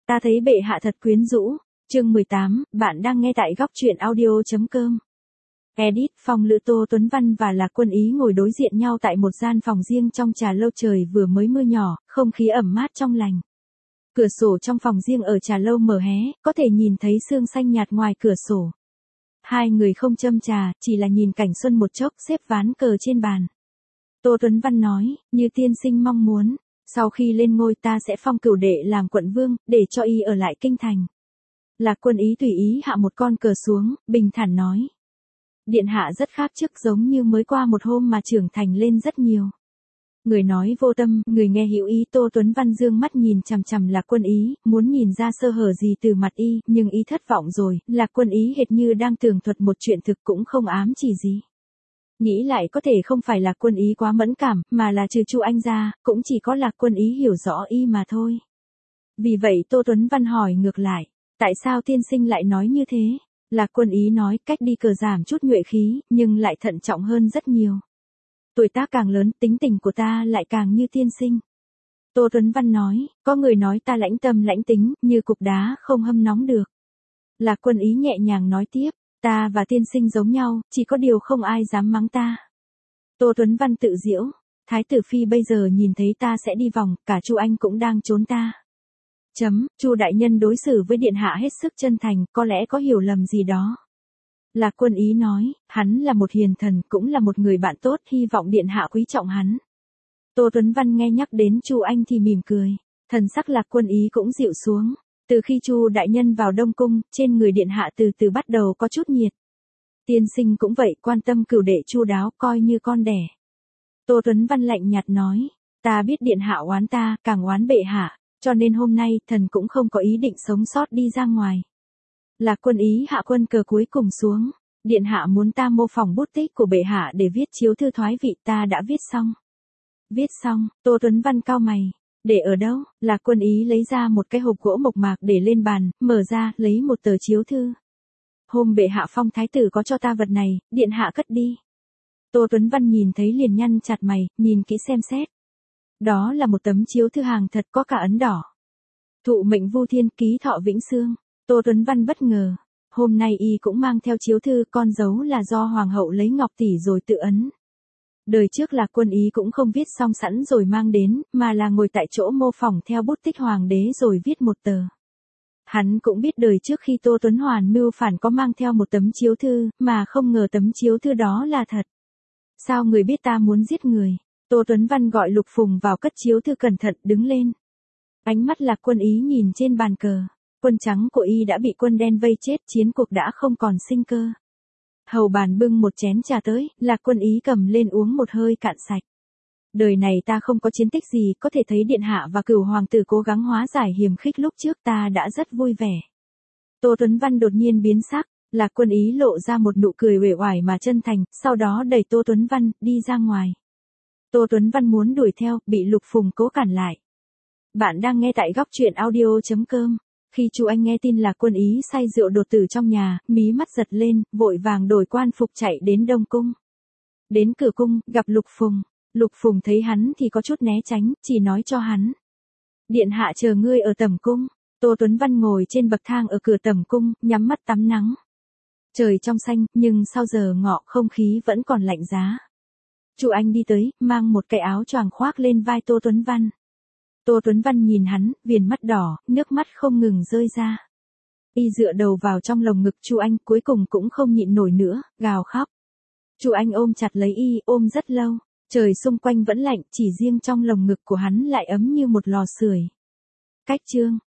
Ta thấy bệ hạ thật quyến rũ. Chương 18, bạn đang nghe tại góc truyện audio.com. Edit, Phong Lữ, Tô Tuấn Văn và Lạc Quân Ý ngồi đối diện nhau tại một gian phòng riêng trong trà lâu. Trời vừa mới mưa nhỏ, không khí ẩm mát trong lành. Cửa sổ trong phòng riêng ở trà lâu mở hé, có thể nhìn thấy sương xanh nhạt ngoài cửa sổ. Hai người không châm trà, chỉ là nhìn cảnh xuân một chốc, xếp ván cờ trên bàn. Tô Tuấn Văn nói, như tiên sinh mong muốn, sau khi lên ngôi ta sẽ phong Cửu Đệ làm quận vương, để cho y ở lại kinh thành. Lạc Quân Ý tùy ý hạ một con cờ xuống, bình thản nói. Điện hạ rất khác trước, giống như mới qua một hôm mà trưởng thành lên rất nhiều. Người nói vô tâm, người nghe hữu ý. Tô Tuấn Văn dương mắt nhìn chằm chằm Lạc Quân Ý, muốn nhìn ra sơ hở gì từ mặt y, nhưng y thất vọng rồi. Lạc Quân Ý hệt như đang tường thuật một chuyện thực, cũng không ám chỉ gì. Nghĩ lại có thể không phải Lạc Quân Ý quá mẫn cảm, mà là trừ Chu Anh ra, cũng chỉ có Lạc Quân Ý hiểu rõ y mà thôi. Vì vậy Tô Tuấn Văn hỏi ngược lại, tại sao tiên sinh lại nói như thế? Lạc Quân Ý nói, cách đi cờ giảm chút nhuệ khí, nhưng lại thận trọng hơn rất nhiều. Tuổi tác càng lớn, tính tình của ta lại càng như tiên sinh. Tô Tuấn Văn nói, có người nói ta lãnh tâm lãnh tính, như cục đá không hâm nóng được. Lạc Quân Ý nhẹ nhàng nói tiếp, ta và tiên sinh giống nhau, chỉ có điều không ai dám mắng ta. Tô Tuấn Văn tự giễu, Thái tử phi bây giờ nhìn thấy ta sẽ đi vòng, cả Chu Anh cũng đang trốn ta. Chu đại nhân đối xử với điện hạ hết sức chân thành, có lẽ có hiểu lầm gì đó. Lạc Quân Ý nói, hắn là một hiền thần, cũng là một người bạn tốt, hy vọng điện hạ quý trọng hắn. Tô Tuấn Văn nghe nhắc đến Chu Anh thì mỉm cười, thần sắc Lạc Quân Ý cũng dịu xuống. Từ khi Chu đại nhân vào Đông cung, trên người điện hạ từ từ bắt đầu có chút nhiệt. Tiên sinh cũng vậy, quan tâm Cửu Đệ chu đáo, coi như con đẻ. Tô Tuấn Văn lạnh nhạt nói, ta biết điện hạ oán ta, càng oán bệ hạ, cho nên hôm nay thần cũng không có ý định sống sót đi ra ngoài. Lạc Quân Ý hạ quân cờ cuối cùng xuống, điện hạ muốn ta mô phỏng bút tích của bệ hạ để viết chiếu thư thoái vị, ta đã viết xong. Viết xong, Tô Tuấn Văn cau mày. Để ở đâu? Lạc Quân Ý lấy ra một cái hộp gỗ mộc mạc để lên bàn, mở ra, lấy một tờ chiếu thư. Hôm bệ hạ phong thái tử có cho ta vật này, điện hạ cất đi. Tô Tuấn Văn nhìn thấy liền nhăn chặt mày, nhìn kỹ xem xét. Đó là một tấm chiếu thư hàng thật, có cả ấn đỏ. Thụ mệnh Vu Thiên, ký thọ vĩnh xương. Tô Tuấn Văn bất ngờ. Hôm nay y cũng mang theo chiếu thư, con dấu là do hoàng hậu lấy ngọc tỷ rồi tự ấn. Đời trước Lạc Quân Ý cũng không viết xong sẵn rồi mang đến, mà là ngồi tại chỗ mô phỏng theo bút tích hoàng đế rồi viết một tờ. Hắn cũng biết đời trước khi Tô Tuấn Hoàn mưu phản có mang theo một tấm chiếu thư, mà không ngờ tấm chiếu thư đó là thật. Sao người biết ta muốn giết người? Tô Tuấn Văn gọi Lục Phùng vào, cất chiếu thư cẩn thận, đứng lên. Ánh mắt Lạc Quân Ý nhìn trên bàn cờ. Quân trắng của y đã bị quân đen vây chết, chiến cuộc đã không còn sinh cơ. Hầu bàn bưng một chén trà tới, Lạc Quân Ý cầm lên uống một hơi cạn sạch. Đời này ta không có chiến tích gì, có thể thấy điện hạ và Cửu hoàng tử cố gắng hóa giải hiềm khích lúc trước, ta đã rất vui vẻ. Tô Tuấn Văn đột nhiên biến sắc, Lạc Quân Ý lộ ra một nụ cười uể oải mà chân thành, sau đó đẩy Tô Tuấn Văn đi ra ngoài. Tô Tuấn Văn muốn đuổi theo, bị Lục Phùng cố cản lại. Bạn đang nghe tại góc truyện audio.com. Khi Chu Anh nghe tin Lạc Quân Ý say rượu đột tử trong nhà, mí mắt giật lên, vội vàng đổi quan phục chạy đến Đông cung. Đến cửa cung, gặp Lục Phùng. Lục Phùng thấy hắn thì có chút né tránh, chỉ nói cho hắn. Điện hạ chờ ngươi ở tẩm cung. Tô Tuấn Văn ngồi trên bậc thang ở cửa tẩm cung, nhắm mắt tắm nắng. Trời trong xanh, nhưng sau giờ ngọ không khí vẫn còn lạnh giá. Chu Anh đi tới, mang một cái áo choàng khoác lên vai Tô Tuấn Văn. Tô Tuấn Văn nhìn hắn, viền mắt đỏ, nước mắt không ngừng rơi ra. Y dựa đầu vào trong lồng ngực Chu Anh, cuối cùng cũng không nhịn nổi nữa, gào khóc. Chu Anh ôm chặt lấy y, ôm rất lâu. Trời xung quanh vẫn lạnh, chỉ riêng trong lồng ngực của hắn lại ấm như một lò sưởi. Cách chương